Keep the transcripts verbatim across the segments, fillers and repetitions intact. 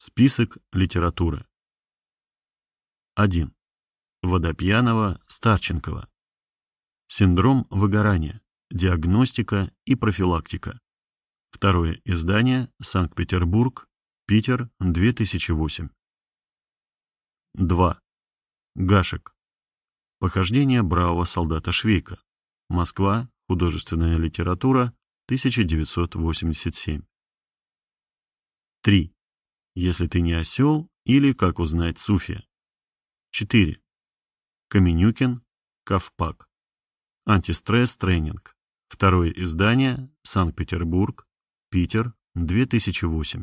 Список литературы. один. Водопьянова-Старченкова. Синдром выгорания. Диагностика и профилактика. Второе издание. Санкт-Петербург. Питер. две тысячи восемь. два. Гашек. Похождения бравого солдата Швейка. Москва. Художественная литература. тысяча девятьсот восемьдесят семь. три. Если ты не осел, или как узнать суфия. четыре. Каменюкин. Ковпак. Антистресс-тренинг. Второе издание. Санкт-Петербург. Питер. две тысячи восемь.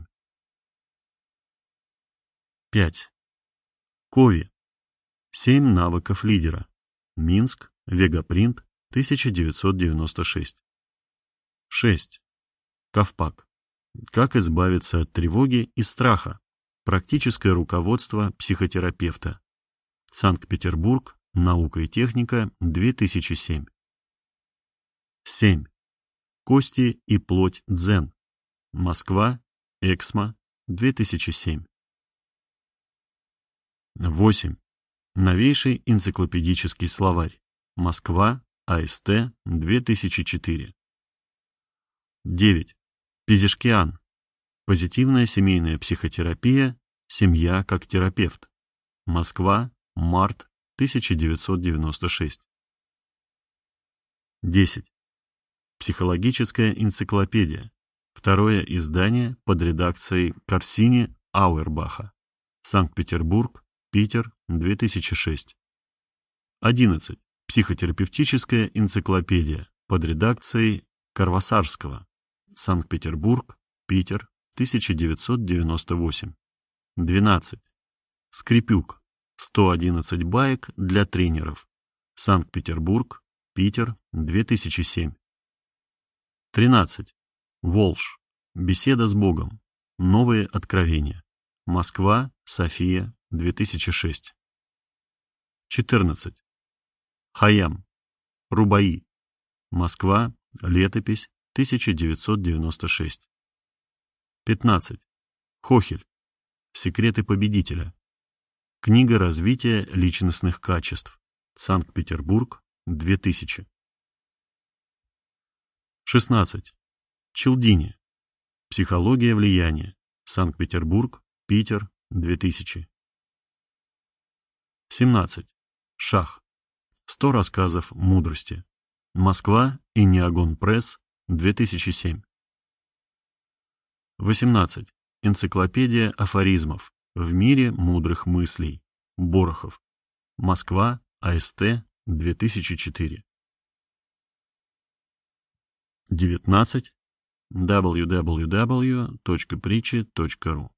пять. Кови. Семь навыков лидера. Минск. Вегапринт. тысяча девятьсот девяносто шесть. шесть. Ковпак. Как избавиться от тревоги и страха. Практическое руководство психотерапевта. Санкт-Петербург. Наука и техника. две тысячи семь. семь. Кости и плоть дзен. Москва. Эксмо. две тысячи семь. восемь. Новейший энциклопедический словарь. Москва. АСТ. две тысячи четыре. девять. Пизишкиан. Позитивная семейная психотерапия. Семья как терапевт. Москва. Март. тысяча девятьсот девяносто шесть. десять. Психологическая энциклопедия. Второе издание под редакцией Корсини Ауэрбаха. Санкт-Петербург. Питер. две тысячи шесть. одиннадцать. Психотерапевтическая энциклопедия под редакцией Карвасарского. Санкт-Петербург. Питер. тысяча девятьсот девяносто восемь. двенадцать. Скрипюк. сто одиннадцать баек для тренеров. Санкт-Петербург. Питер. две тысячи семь. тринадцать. Волш. Беседа с Богом. Новые откровения. Москва. София. две тысячи шесть. четырнадцать. Хайям. Рубаи. Москва. Летопись. тысяча девятьсот девяносто шесть. пятнадцать. Хохель. Секреты победителя. Книга развития личностных качеств. Санкт-Петербург. две тысячи. шестнадцать. Челдини. Психология влияния. Санкт-Петербург. Питер. две тысячи. семнадцать. Шах. сто рассказов мудрости. Москва. Инниагон Пресс. две тысячи семь. восемнадцать. Энциклопедия афоризмов. В мире мудрых мыслей. Борохов. Москва. АСТ. две тысячи четыре. девятнадцать. дабл ю дабл ю дабл ю точка притчи точка ру